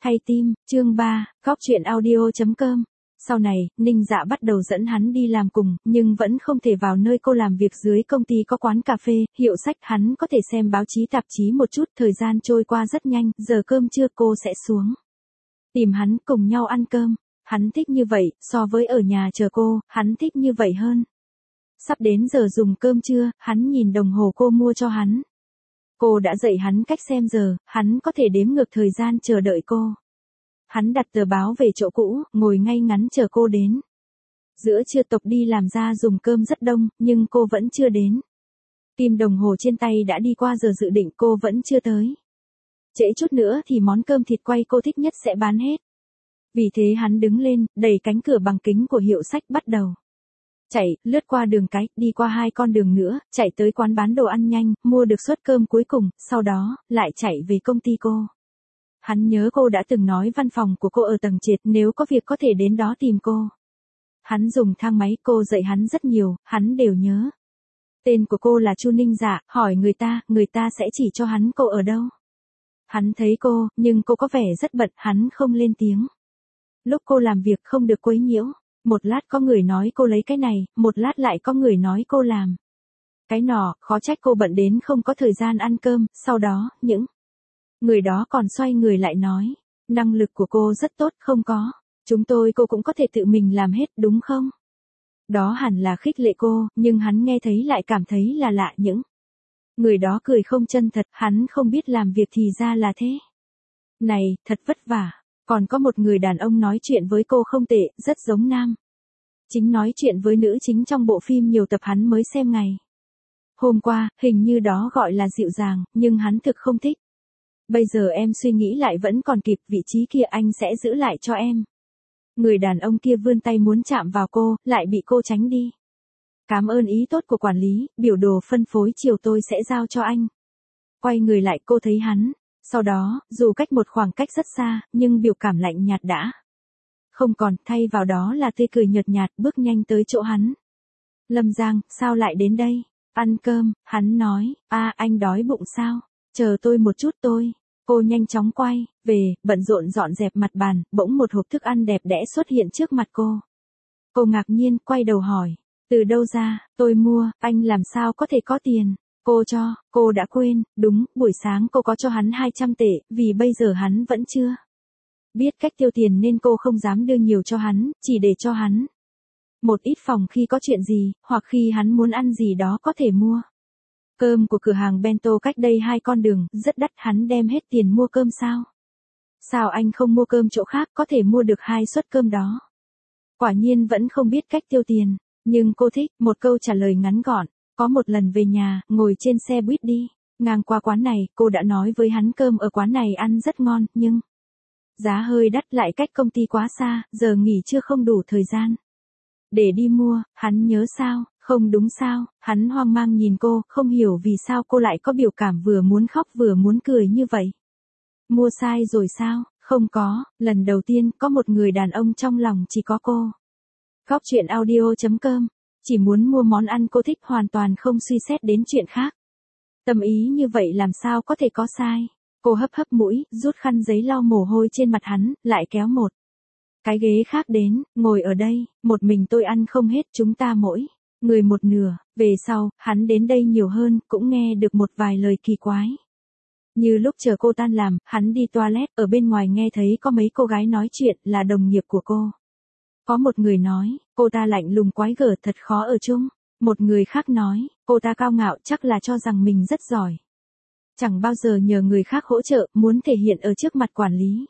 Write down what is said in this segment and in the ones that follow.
Thay tim, chương 3, góc chuyện audio.com. Sau này, Ninh Dạ bắt đầu dẫn hắn đi làm cùng, nhưng vẫn không thể vào nơi cô làm việc dưới công ty có quán cà phê, hiệu sách, hắn có thể xem báo chí tạp chí một chút, thời gian trôi qua rất nhanh, giờ cơm trưa cô sẽ xuống tìm hắn cùng nhau ăn cơm. Hắn thích như vậy, so với ở nhà chờ cô, hắn thích như vậy hơn. Sắp đến giờ dùng cơm trưa, hắn nhìn đồng hồ cô mua cho hắn. Cô đã dạy hắn cách xem giờ, hắn có thể đếm ngược thời gian chờ đợi cô. Hắn đặt tờ báo về chỗ cũ, ngồi ngay ngắn chờ cô đến. Giữa trưa tộc đi làm ra dùng cơm rất đông, nhưng cô vẫn chưa đến. Kim đồng hồ trên tay đã đi qua giờ dự định, cô vẫn chưa tới. Trễ chút nữa thì món cơm thịt quay cô thích nhất sẽ bán hết. Vì thế hắn đứng lên, đẩy cánh cửa bằng kính của hiệu sách bắt đầu chạy, lướt qua đường cái, đi qua 2 con đường nữa, chạy tới quán bán đồ ăn nhanh, mua được suất cơm cuối cùng, sau đó, lại chạy về công ty cô. Hắn nhớ cô đã từng nói văn phòng của cô ở tầng trệt, nếu có việc có thể đến đó tìm cô. Hắn dùng thang máy, cô dạy hắn rất nhiều, hắn đều nhớ. Tên của cô là Chu Ninh Dạ, hỏi người ta sẽ chỉ cho hắn cô ở đâu. Hắn thấy cô, nhưng cô có vẻ rất bận, hắn không lên tiếng. Lúc cô làm việc không được quấy nhiễu. Một lát có người nói cô lấy cái này, một lát lại có người nói cô làm cái nọ, khó trách cô bận đến không có thời gian ăn cơm. Sau đó, những người đó còn xoay người lại nói, năng lực của cô rất tốt, không có chúng tôi cô cũng có thể tự mình làm hết, đúng không? Đó hẳn là khích lệ cô, nhưng hắn nghe thấy lại cảm thấy là lạ. Những người đó cười không chân thật, hắn không biết làm việc thì ra là thế. Này, thật vất vả. Còn có một người đàn ông nói chuyện với cô không tệ, rất giống nam chính nói chuyện với nữ chính trong bộ phim nhiều tập hắn mới xem ngày hôm qua, hình như đó gọi là dịu dàng, nhưng hắn thực không thích. Bây giờ em suy nghĩ lại vẫn còn kịp, vị trí kia anh sẽ giữ lại cho em. Người đàn ông kia vươn tay muốn chạm vào cô, lại bị cô tránh đi. Cảm ơn ý tốt của quản lý, biểu đồ phân phối chiều tôi sẽ giao cho anh. Quay người lại, cô thấy hắn. Sau đó, dù cách một khoảng cách rất xa, nhưng biểu cảm lạnh nhạt đã không còn, thay vào đó là tươi cười nhợt nhạt, bước nhanh tới chỗ hắn. Lâm Giang, sao lại đến đây? Ăn cơm, hắn nói, anh đói bụng sao? Chờ tôi một chút tôi. Cô nhanh chóng quay về, bận rộn dọn dẹp mặt bàn, bỗng một hộp thức ăn đẹp đẽ xuất hiện trước mặt cô. Cô ngạc nhiên, quay đầu hỏi, từ đâu ra? Tôi mua, anh làm sao có thể có tiền? Cô cho, cô đã quên, đúng, buổi sáng cô có cho hắn 200 tệ, vì bây giờ hắn vẫn chưa biết cách tiêu tiền nên cô không dám đưa nhiều cho hắn, chỉ để cho hắn một ít phòng khi có chuyện gì, hoặc khi hắn muốn ăn gì đó có thể mua. Cơm của cửa hàng bento cách đây 2 con đường, rất đắt, hắn đem hết tiền mua cơm sao? Sao anh không mua cơm chỗ khác, có thể mua được 2 suất cơm đó? Quả nhiên vẫn không biết cách tiêu tiền, nhưng cô thích, một câu trả lời ngắn gọn. Có một lần về nhà, ngồi trên xe buýt đi ngang qua quán này, cô đã nói với hắn cơm ở quán này ăn rất ngon, nhưng giá hơi đắt, lại cách công ty quá xa, giờ nghỉ trưa không đủ thời gian để đi mua. Hắn nhớ sao? Không đúng sao? Hắn hoang mang nhìn cô, không hiểu vì sao cô lại có biểu cảm vừa muốn khóc vừa muốn cười như vậy. Mua sai rồi sao? Không có, lần đầu tiên có một người đàn ông trong lòng chỉ có cô. Góc chuyện audio.com. Chỉ muốn mua món ăn cô thích, hoàn toàn không suy xét đến chuyện khác. Tâm ý như vậy làm sao có thể có sai? Cô hấp hấp mũi, rút khăn giấy lau mồ hôi trên mặt hắn, lại kéo một cái ghế khác đến, ngồi ở đây, một mình tôi ăn không hết, chúng ta mỗi người một nửa. Về sau, hắn đến đây nhiều hơn, cũng nghe được một vài lời kỳ quái. Như lúc chờ cô tan làm, hắn đi toilet, ở bên ngoài nghe thấy có mấy cô gái nói chuyện, là đồng nghiệp của cô. Có một người nói, cô ta lạnh lùng quái gở, thật khó ở chung. Một người khác nói, cô ta cao ngạo, chắc là cho rằng mình rất giỏi. Chẳng bao giờ nhờ người khác hỗ trợ, muốn thể hiện ở trước mặt quản lý.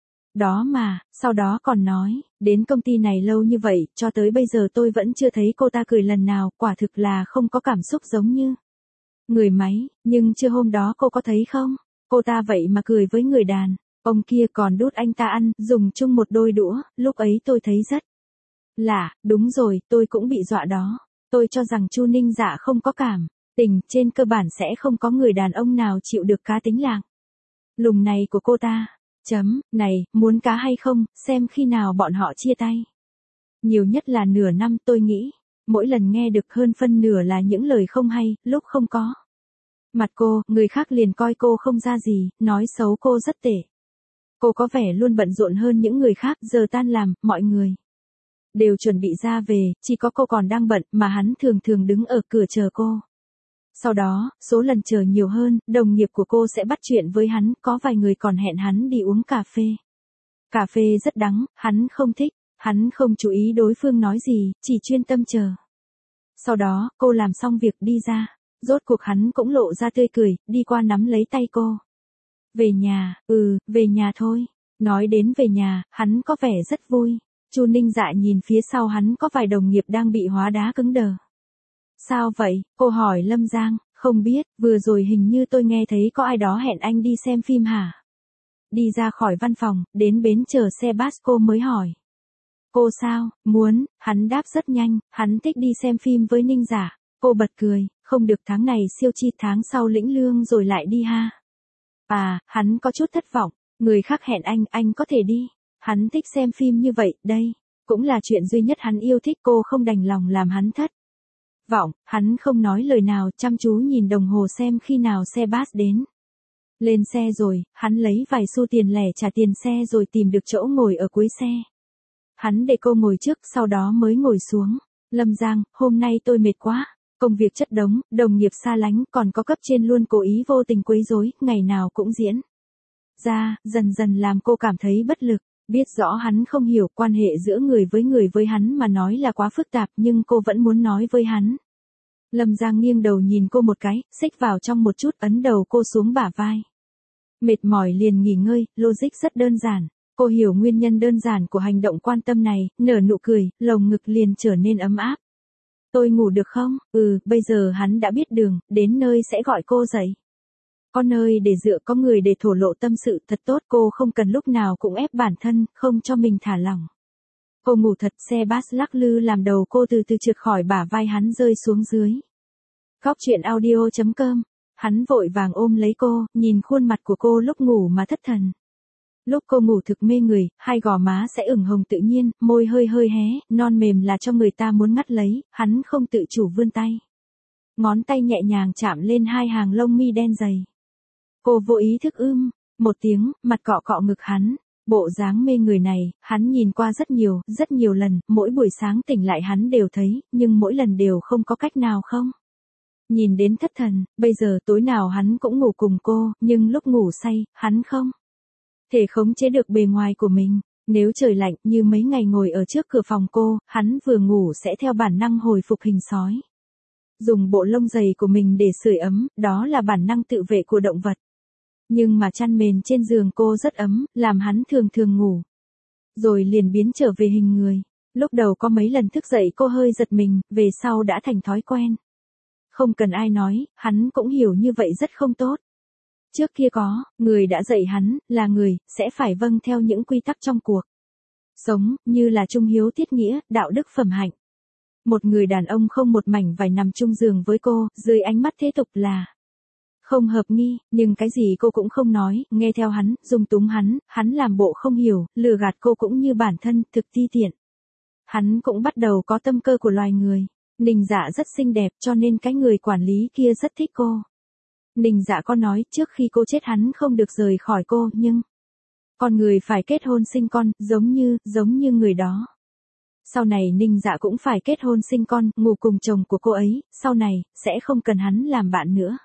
Đó mà, sau đó còn nói, đến công ty này lâu như vậy, cho tới bây giờ tôi vẫn chưa thấy cô ta cười lần nào, quả thực là không có cảm xúc giống như người máy, nhưng chưa hôm đó cô có thấy không? Cô ta vậy mà cười với người đàn ông kia, còn đút anh ta ăn, dùng chung một đôi đũa, lúc ấy tôi thấy rất lạ. Đúng rồi, tôi cũng bị dọa đó. Tôi cho rằng Chu Ninh Dạ không có cảm tình, trên cơ bản sẽ không có người đàn ông nào chịu được cá tính lạng lùng này của cô ta. Này, muốn cá hay không, xem khi nào bọn họ chia tay. Nhiều nhất là nửa năm, tôi nghĩ. Mỗi lần nghe được hơn phân nửa là những lời không hay, lúc không có mặt cô, người khác liền coi cô không ra gì, nói xấu cô rất tệ. Cô có vẻ luôn bận rộn hơn những người khác, giờ tan làm, mọi người đều chuẩn bị ra về, chỉ có cô còn đang bận mà hắn thường thường đứng ở cửa chờ cô. Sau đó, số lần chờ nhiều hơn, đồng nghiệp của cô sẽ bắt chuyện với hắn, có vài người còn hẹn hắn đi uống cà phê. Cà phê rất đắng, hắn không thích, hắn không chú ý đối phương nói gì, chỉ chuyên tâm chờ. Sau đó, cô làm xong việc đi ra, rốt cuộc hắn cũng lộ ra tươi cười, đi qua nắm lấy tay cô. Về nhà, về nhà thôi. Nói đến về nhà, hắn có vẻ rất vui. Chu Ninh Dạ nhìn phía sau hắn có vài đồng nghiệp đang bị hóa đá cứng đờ. Sao vậy? Cô hỏi Lâm Giang, không biết, vừa rồi hình như tôi nghe thấy có ai đó hẹn anh đi xem phim hả? Đi ra khỏi văn phòng, đến bến chờ xe bus cô mới hỏi. Cô sao, muốn, hắn đáp rất nhanh, hắn thích đi xem phim với Ninh Dạ. Cô bật cười, không được tháng này siêu chi tháng sau lĩnh lương rồi lại đi ha. À, hắn có chút thất vọng, người khác hẹn anh có thể đi. Hắn thích xem phim như vậy, đây, cũng là chuyện duy nhất hắn yêu thích, cô không đành lòng làm hắn thất vọng, hắn không nói lời nào, chăm chú nhìn đồng hồ xem khi nào xe bus đến. Lên xe rồi, hắn lấy vài xu tiền lẻ trả tiền xe rồi tìm được chỗ ngồi ở cuối xe. Hắn để cô ngồi trước, sau đó mới ngồi xuống. Lâm Giang, hôm nay tôi mệt quá, công việc chất đống, đồng nghiệp xa lánh, còn có cấp trên luôn cố ý vô tình quấy rối, ngày nào cũng diễn ra, dần dần làm cô cảm thấy bất lực. Biết rõ hắn không hiểu, quan hệ giữa người với hắn mà nói là quá phức tạp, nhưng cô vẫn muốn nói với hắn. Lâm Giang nghiêng đầu nhìn cô một cái, xích vào trong một chút, ấn đầu cô xuống bả vai. Mệt mỏi liền nghỉ ngơi, logic rất đơn giản. Cô hiểu nguyên nhân đơn giản của hành động quan tâm này, nở nụ cười, lồng ngực liền trở nên ấm áp. Tôi ngủ được không? Bây giờ hắn đã biết đường, đến nơi sẽ gọi cô dậy. Có nơi để dựa, có người để thổ lộ tâm sự, thật tốt, cô không cần lúc nào cũng ép bản thân, không cho mình thả lỏng. Cô ngủ thật, xe bus lắc lư làm đầu cô từ từ trượt khỏi bả vai hắn rơi xuống dưới. Góc truyện audio.com. Hắn vội vàng ôm lấy cô, nhìn khuôn mặt của cô lúc ngủ mà thất thần. Lúc cô ngủ thực mê người, hai gò má sẽ ửng hồng tự nhiên, môi hơi hơi hé, non mềm là cho người ta muốn ngắt lấy, hắn không tự chủ vươn tay. Ngón tay nhẹ nhàng chạm lên hai hàng lông mi đen dày. Cô vô ý thức một tiếng, mặt cọ cọ ngực hắn. Bộ dáng mê người này, hắn nhìn qua rất nhiều lần, mỗi buổi sáng tỉnh lại hắn đều thấy, nhưng mỗi lần đều không có cách nào không. Nhìn đến thất thần, bây giờ tối nào hắn cũng ngủ cùng cô, nhưng lúc ngủ say, hắn không thể khống chế được bề ngoài của mình. Nếu trời lạnh như mấy ngày ngồi ở trước cửa phòng cô, hắn vừa ngủ sẽ theo bản năng hồi phục hình sói. Dùng bộ lông dày của mình để sưởi ấm, đó là bản năng tự vệ của động vật. Nhưng mà chăn mền trên giường cô rất ấm, làm hắn thường thường ngủ. Rồi liền biến trở về hình người. Lúc đầu có mấy lần thức dậy cô hơi giật mình, về sau đã thành thói quen. Không cần ai nói, hắn cũng hiểu như vậy rất không tốt. Trước kia có, người đã dạy hắn, là người, sẽ phải vâng theo những quy tắc trong cuộc sống, như là trung hiếu tiết nghĩa, đạo đức phẩm hạnh. Một người đàn ông không một mảnh vải nằm chung giường với cô, dưới ánh mắt thế tục là không hợp nghi, nhưng cái gì cô cũng không nói, nghe theo hắn, dung túng hắn làm bộ không hiểu, lừa gạt cô cũng như bản thân, thực ti tiện. Hắn cũng bắt đầu có tâm cơ của loài người. Ninh Dạ rất xinh đẹp cho nên cái người quản lý kia rất thích cô. Ninh Dạ có nói trước khi cô chết hắn không được rời khỏi cô, nhưng con người phải kết hôn sinh con, giống như người đó. Sau này Ninh Dạ cũng phải kết hôn sinh con, ngủ cùng chồng của cô ấy, sau này, sẽ không cần hắn làm bạn nữa.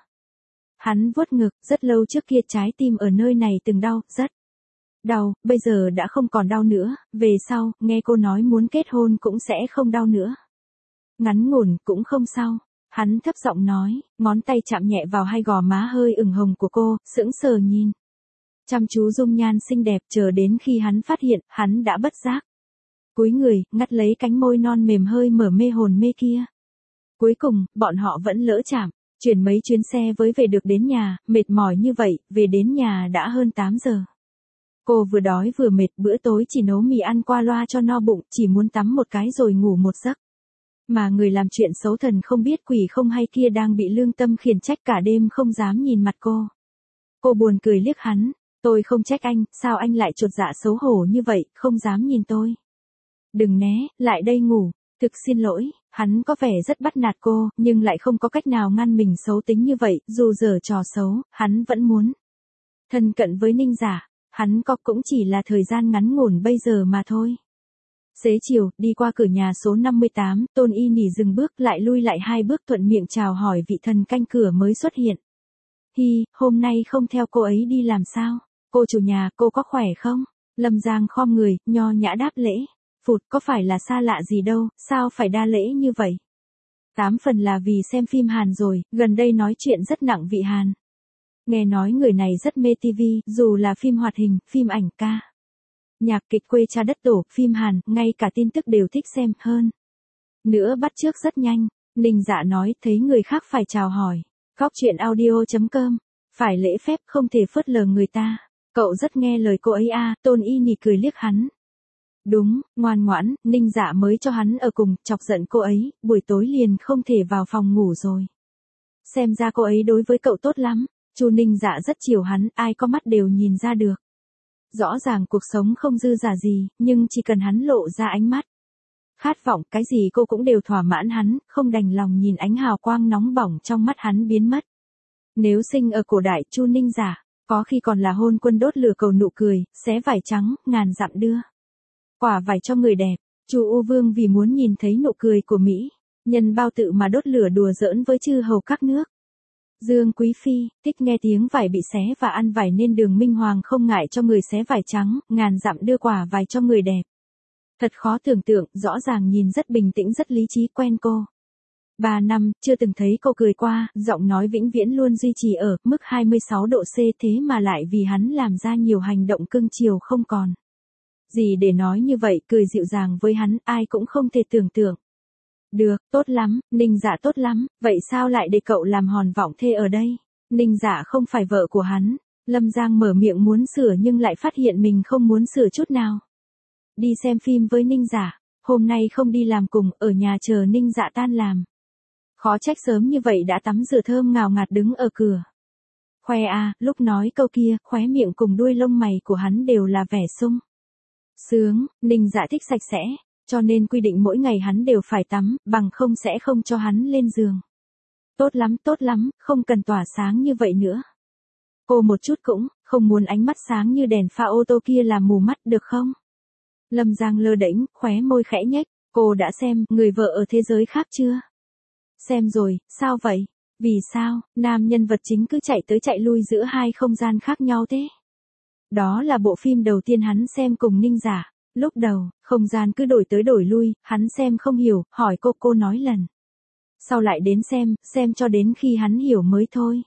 Hắn vuốt ngực, rất lâu trước kia trái tim ở nơi này từng đau, rất đau, bây giờ đã không còn đau nữa, về sau, nghe cô nói muốn kết hôn cũng sẽ không đau nữa. Ngắn ngủn, cũng không sao. Hắn thấp giọng nói, ngón tay chạm nhẹ vào hai gò má hơi ửng hồng của cô, sững sờ nhìn. Chăm chú dung nhan xinh đẹp, chờ đến khi hắn phát hiện, hắn đã bất giác cúi người, ngắt lấy cánh môi non mềm hơi mở mê hồn mê kia. Cuối cùng, bọn họ vẫn lỡ chạm, chuyển mấy chuyến xe với về được đến nhà, mệt mỏi như vậy, về đến nhà đã hơn 8 giờ. Cô vừa đói vừa mệt, bữa tối chỉ nấu mì ăn qua loa cho no bụng, chỉ muốn tắm một cái rồi ngủ một giấc. Mà người làm chuyện xấu thần không biết quỷ không hay kia đang bị lương tâm khiển trách cả đêm không dám nhìn mặt cô. Cô buồn cười liếc hắn, tôi không trách anh, sao anh lại chột dạ xấu hổ như vậy, không dám nhìn tôi. Đừng né, lại đây ngủ, thực xin lỗi, hắn có vẻ rất bắt nạt cô, nhưng lại không có cách nào ngăn mình xấu tính như vậy, dù giở trò xấu, hắn vẫn muốn thân cận với Ninh Dạ. Hắn có cũng chỉ là thời gian ngắn ngủn bây giờ mà thôi. Xế chiều, đi qua cửa nhà số 58, Tôn Y Nỉ dừng bước lại lui lại 2 bước thuận miệng chào hỏi vị thần canh cửa mới xuất hiện. Hi, hôm nay không theo cô ấy đi làm sao? Cô chủ nhà, cô có khỏe không? Lâm Giang khom người, nho nhã đáp lễ. Phụt, có phải là xa lạ gì đâu, sao phải đa lễ như vậy? 8 phần là vì xem phim Hàn rồi, gần đây nói chuyện rất nặng vị Hàn. Nghe nói người này rất mê TV, dù là phim hoạt hình, phim ảnh ca. Nhạc kịch quê cha đất tổ, phim Hàn, ngay cả tin tức đều thích xem hơn. Nữa bắt chước rất nhanh, Ninh Dạ nói thấy người khác phải chào hỏi. Góc chuyện audio.com, phải lễ phép không thể phớt lờ người ta. Cậu rất nghe lời cô ấy à, Tôn Y Nỉ cười liếc hắn. Đúng, ngoan ngoãn, Ninh Dạ mới cho hắn ở cùng, chọc giận cô ấy, buổi tối liền không thể vào phòng ngủ rồi. Xem ra cô ấy đối với cậu tốt lắm, Chu Ninh Dạ rất chiều hắn, ai có mắt đều nhìn ra được. Rõ ràng cuộc sống không dư giả gì, nhưng chỉ cần hắn lộ ra ánh mắt. Khát vọng, cái gì cô cũng đều thỏa mãn hắn, không đành lòng nhìn ánh hào quang nóng bỏng trong mắt hắn biến mất. Nếu sinh ở cổ đại Chu Ninh Dạ, có khi còn là hôn quân đốt lửa cầu nụ cười, xé vải trắng, ngàn dặm đưa. Quả vải cho người đẹp, Chu U Vương vì muốn nhìn thấy nụ cười của Mỹ, nhân bao tự mà đốt lửa đùa giỡn với chư hầu các nước. Dương Quý Phi, thích nghe tiếng vải bị xé và ăn vải nên Đường Minh Hoàng không ngại cho người xé vải trắng, ngàn dặm đưa quả vải cho người đẹp. Thật khó tưởng tượng, rõ ràng nhìn rất bình tĩnh rất lý trí quen cô. 3 năm, chưa từng thấy cô cười qua, giọng nói vĩnh viễn luôn duy trì ở mức 26 độ C thế mà lại vì hắn làm ra nhiều hành động cưng chiều không còn. Gì để nói như vậy, cười dịu dàng với hắn, ai cũng không thể tưởng tượng. Được, tốt lắm, Ninh Dạ tốt lắm, vậy sao lại để cậu làm hòn vọng thê ở đây? Ninh Dạ không phải vợ của hắn. Lâm Giang mở miệng muốn sửa nhưng lại phát hiện mình không muốn sửa chút nào. Đi xem phim với Ninh Dạ, hôm nay không đi làm cùng, ở nhà chờ Ninh Dạ tan làm. Khó trách sớm như vậy đã tắm rửa thơm ngào ngạt đứng ở cửa. Khoe à, lúc nói câu kia, khóe miệng cùng đuôi lông mày của hắn đều là vẻ sung sướng. Ninh Dạ thích sạch sẽ, cho nên quy định mỗi ngày hắn đều phải tắm, bằng không sẽ không cho hắn lên giường. Tốt lắm, không cần tỏa sáng như vậy nữa. Cô một chút cũng, không muốn ánh mắt sáng như đèn pha ô tô kia làm mù mắt được không? Lâm Giang lơ đễnh, khóe môi khẽ nhếch, cô đã xem Người vợ ở thế giới khác chưa? Xem rồi, sao vậy? Vì sao, nam nhân vật chính cứ chạy tới chạy lui giữa hai không gian khác nhau thế? Đó là bộ phim đầu tiên hắn xem cùng Ninh Dạ. Lúc đầu, không gian cứ đổi tới đổi lui, hắn xem không hiểu, hỏi cô nói lần. Sau lại đến xem cho đến khi hắn hiểu mới thôi.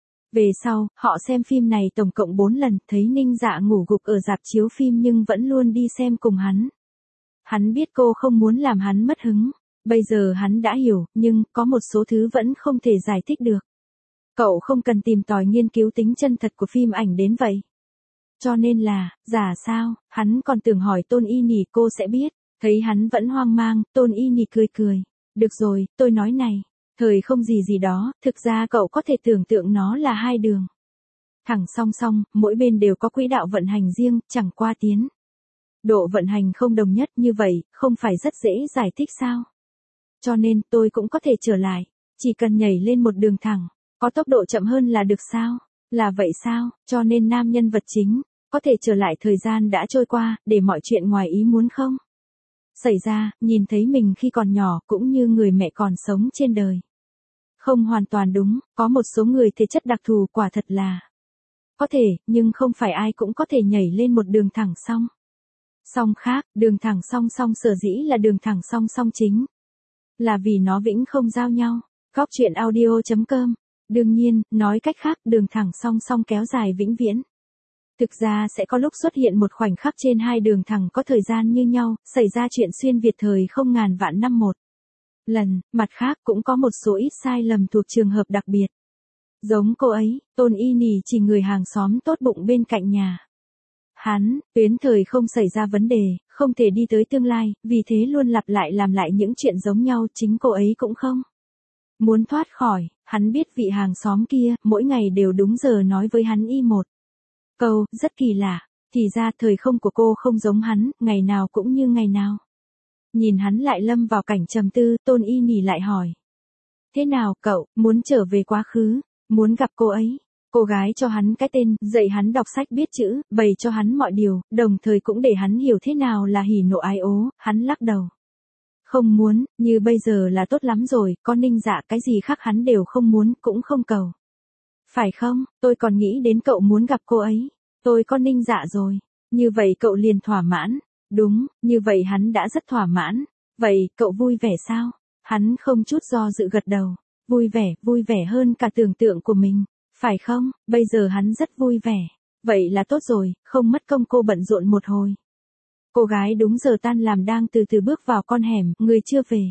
Về sau, họ xem phim này tổng cộng 4 lần, thấy Ninh Dạ ngủ gục ở rạp chiếu phim nhưng vẫn luôn đi xem cùng hắn. Hắn biết cô không muốn làm hắn mất hứng. Bây giờ hắn đã hiểu, nhưng có một số thứ vẫn không thể giải thích được. Cậu không cần tìm tòi nghiên cứu tính chân thật của phim ảnh đến vậy. Cho nên là, giả sao, hắn còn tưởng hỏi Tôn Y Nỉ cô sẽ biết. Thấy hắn vẫn hoang mang, Tôn Y Nỉ cười. Được rồi, tôi nói này. Thời không gì đó, thực ra cậu có thể tưởng tượng nó là 2 đường. Thẳng song song, mỗi bên đều có quỹ đạo vận hành riêng, chẳng qua tiến. Độ vận hành không đồng nhất như vậy, không phải rất dễ giải thích sao? Cho nên, tôi cũng có thể trở lại. Chỉ cần nhảy lên một đường thẳng, có tốc độ chậm hơn là được sao? Là vậy sao? Cho nên nam nhân vật chính, có thể trở lại thời gian đã trôi qua, để mọi chuyện ngoài ý muốn không? Xảy ra, nhìn thấy mình khi còn nhỏ cũng như người mẹ còn sống trên đời. Không hoàn toàn đúng, có một số người thể chất đặc thù quả thật là có thể, nhưng không phải ai cũng có thể nhảy lên một đường thẳng song. Song khác, đường thẳng song song sở dĩ là đường thẳng song song chính. Là vì nó vĩnh không giao nhau. Góc chuyện audio.com. Đương nhiên, nói cách khác, đường thẳng song song kéo dài vĩnh viễn. Thực ra sẽ có lúc xuất hiện một khoảnh khắc trên 2 đường thẳng có thời gian như nhau, xảy ra chuyện xuyên Việt thời không ngàn vạn năm một lần, mặt khác cũng có một số ít sai lầm thuộc trường hợp đặc biệt. Giống cô ấy, Tôn Y Nỉ chỉ người hàng xóm tốt bụng bên cạnh nhà. Hắn, tuyến thời không xảy ra vấn đề, không thể đi tới tương lai, vì thế luôn lặp lại làm lại những chuyện giống nhau, chính cô ấy cũng không muốn thoát khỏi. Hắn biết vị hàng xóm kia, mỗi ngày đều đúng giờ nói với hắn một câu, rất kỳ lạ, thì ra thời không của cô không giống hắn, ngày nào cũng như ngày nào. Nhìn hắn lại lâm vào cảnh trầm tư, Tôn Y Nỉ lại hỏi. Thế nào, cậu, muốn trở về quá khứ, muốn gặp cô ấy? Cô gái cho hắn cái tên, dạy hắn đọc sách biết chữ, bày cho hắn mọi điều, đồng thời cũng để hắn hiểu thế nào là hỉ nộ ái ố, hắn lắc đầu. Không muốn, như bây giờ là tốt lắm rồi, có Ninh Dạ cái gì khác hắn đều không muốn, cũng không cầu. Phải không, tôi còn nghĩ đến cậu muốn gặp cô ấy. Tôi có Ninh Dạ rồi. Như vậy cậu liền thỏa mãn. Đúng, như vậy hắn đã rất thỏa mãn. Vậy, cậu vui vẻ sao? Hắn không chút do dự gật đầu. Vui vẻ hơn cả tưởng tượng của mình. Phải không, bây giờ hắn rất vui vẻ. Vậy là tốt rồi, không mất công cô bận rộn một hồi. Cô gái đúng giờ tan làm đang từ từ bước vào con hẻm, người chưa về.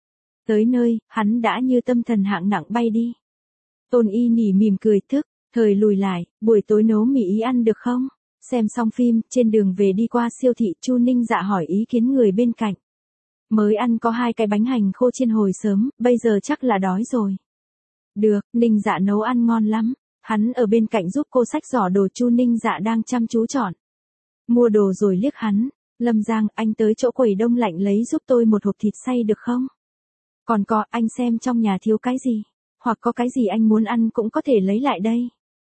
Tới nơi, hắn đã như tâm thần hạng nặng bay đi. Tôn Y Nỉ mỉm cười thức, thời lùi lại, buổi tối nấu mì ý ăn được không? Xem xong phim, trên đường về đi qua siêu thị, Chu Ninh Dạ hỏi ý kiến người bên cạnh. Mới ăn có 2 cái bánh hành khô chiên hồi sớm, bây giờ chắc là đói rồi. Được, Ninh Dạ nấu ăn ngon lắm. Hắn ở bên cạnh giúp cô xách giỏ đồ, Chu Ninh Dạ đang chăm chú chọn. Mua đồ rồi liếc hắn. Lâm Giang, anh tới chỗ quầy đông lạnh lấy giúp tôi một hộp thịt xay được không? Còn có, anh xem trong nhà thiếu cái gì? Hoặc có cái gì anh muốn ăn cũng có thể lấy lại đây.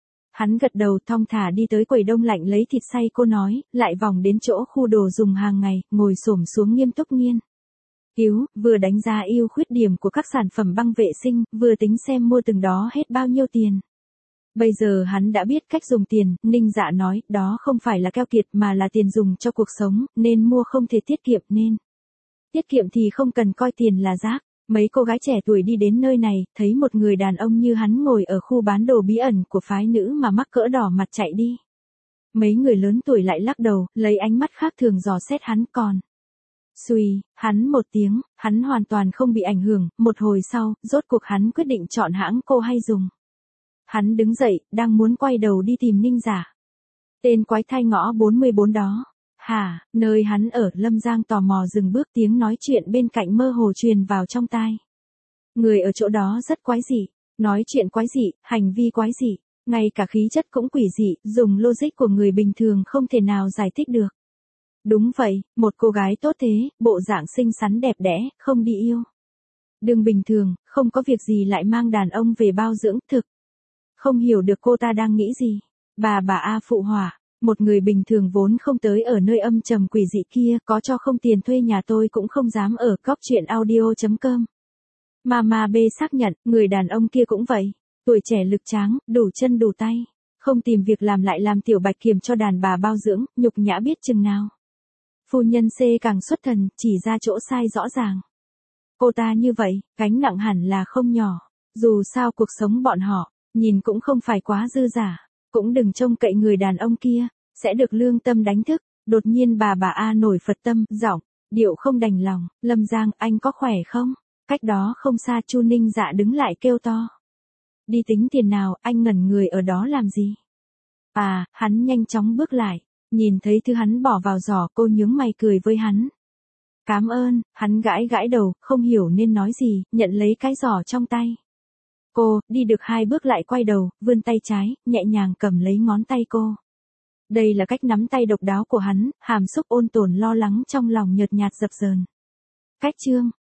Hắn gật đầu thong thả đi tới quầy đông lạnh lấy thịt xay, cô nói, lại vòng đến chỗ khu đồ dùng hàng ngày, ngồi xổm xuống nghiêm túc nghiên cứu, vừa đánh giá ưu khuyết điểm của các sản phẩm băng vệ sinh, vừa tính xem mua từng đó hết bao nhiêu tiền. Bây giờ hắn đã biết cách dùng tiền, Ninh Dạ nói, đó không phải là keo kiệt mà là tiền dùng cho cuộc sống, nên mua không thể tiết kiệm nên. Tiết kiệm thì không cần coi tiền là rác. Mấy cô gái trẻ tuổi đi đến nơi này, thấy một người đàn ông như hắn ngồi ở khu bán đồ bí ẩn của phái nữ mà mắc cỡ đỏ mặt chạy đi. Mấy người lớn tuổi lại lắc đầu, lấy ánh mắt khác thường dò xét hắn còn. Xuy, hắn một tiếng, hắn hoàn toàn không bị ảnh hưởng, một hồi sau, rốt cuộc hắn quyết định chọn hãng cô hay dùng. Hắn đứng dậy, đang muốn quay đầu đi tìm Ninh Dạ. Tên quái thai ngõ 44 đó. Hả, nơi hắn ở, Lâm Giang tò mò dừng bước, tiếng nói chuyện bên cạnh mơ hồ truyền vào trong tai. Người ở chỗ đó rất quái dị, nói chuyện quái dị, hành vi quái dị, ngay cả khí chất cũng quỷ dị, dùng logic của người bình thường không thể nào giải thích được. Đúng vậy, một cô gái tốt thế, bộ dạng xinh xắn đẹp đẽ, không đi yêu. Đừng bình thường, không có việc gì lại mang đàn ông về bao dưỡng, thực. Không hiểu được cô ta đang nghĩ gì. Bà A phụ họa. Một người bình thường vốn không tới ở nơi âm trầm quỷ dị kia, có cho không tiền thuê nhà tôi cũng không dám ở. Cóc truyện audio.com. Mama B xác nhận, người đàn ông kia cũng vậy. Tuổi trẻ lực tráng, đủ chân đủ tay. Không tìm việc làm lại làm tiểu bạch kiểm cho đàn bà bao dưỡng, nhục nhã biết chừng nào. Phu nhân C càng xuất thần, chỉ ra chỗ sai rõ ràng. Cô ta như vậy, gánh nặng hẳn là không nhỏ. Dù sao cuộc sống bọn họ, nhìn cũng không phải quá dư giả. Cũng đừng trông cậy người đàn ông kia, sẽ được lương tâm đánh thức. Đột nhiên bà A nổi Phật tâm, giọng, điệu không đành lòng, Lâm Giang, anh có khỏe không? Cách đó không xa Chu Ninh Dạ đứng lại kêu to. Đi tính tiền nào, anh ngẩn người ở đó làm gì? Hắn nhanh chóng bước lại, nhìn thấy thứ hắn bỏ vào giỏ, cô nhướng mày cười với hắn. Cảm ơn, hắn gãi đầu, không hiểu nên nói gì, nhận lấy cái giỏ trong tay. Cô, đi được 2 bước lại quay đầu, vươn tay trái, nhẹ nhàng cầm lấy ngón tay cô. Đây là cách nắm tay độc đáo của hắn, hàm xúc ôn tồn lo lắng trong lòng nhợt nhạt dập dờn. Cách chương.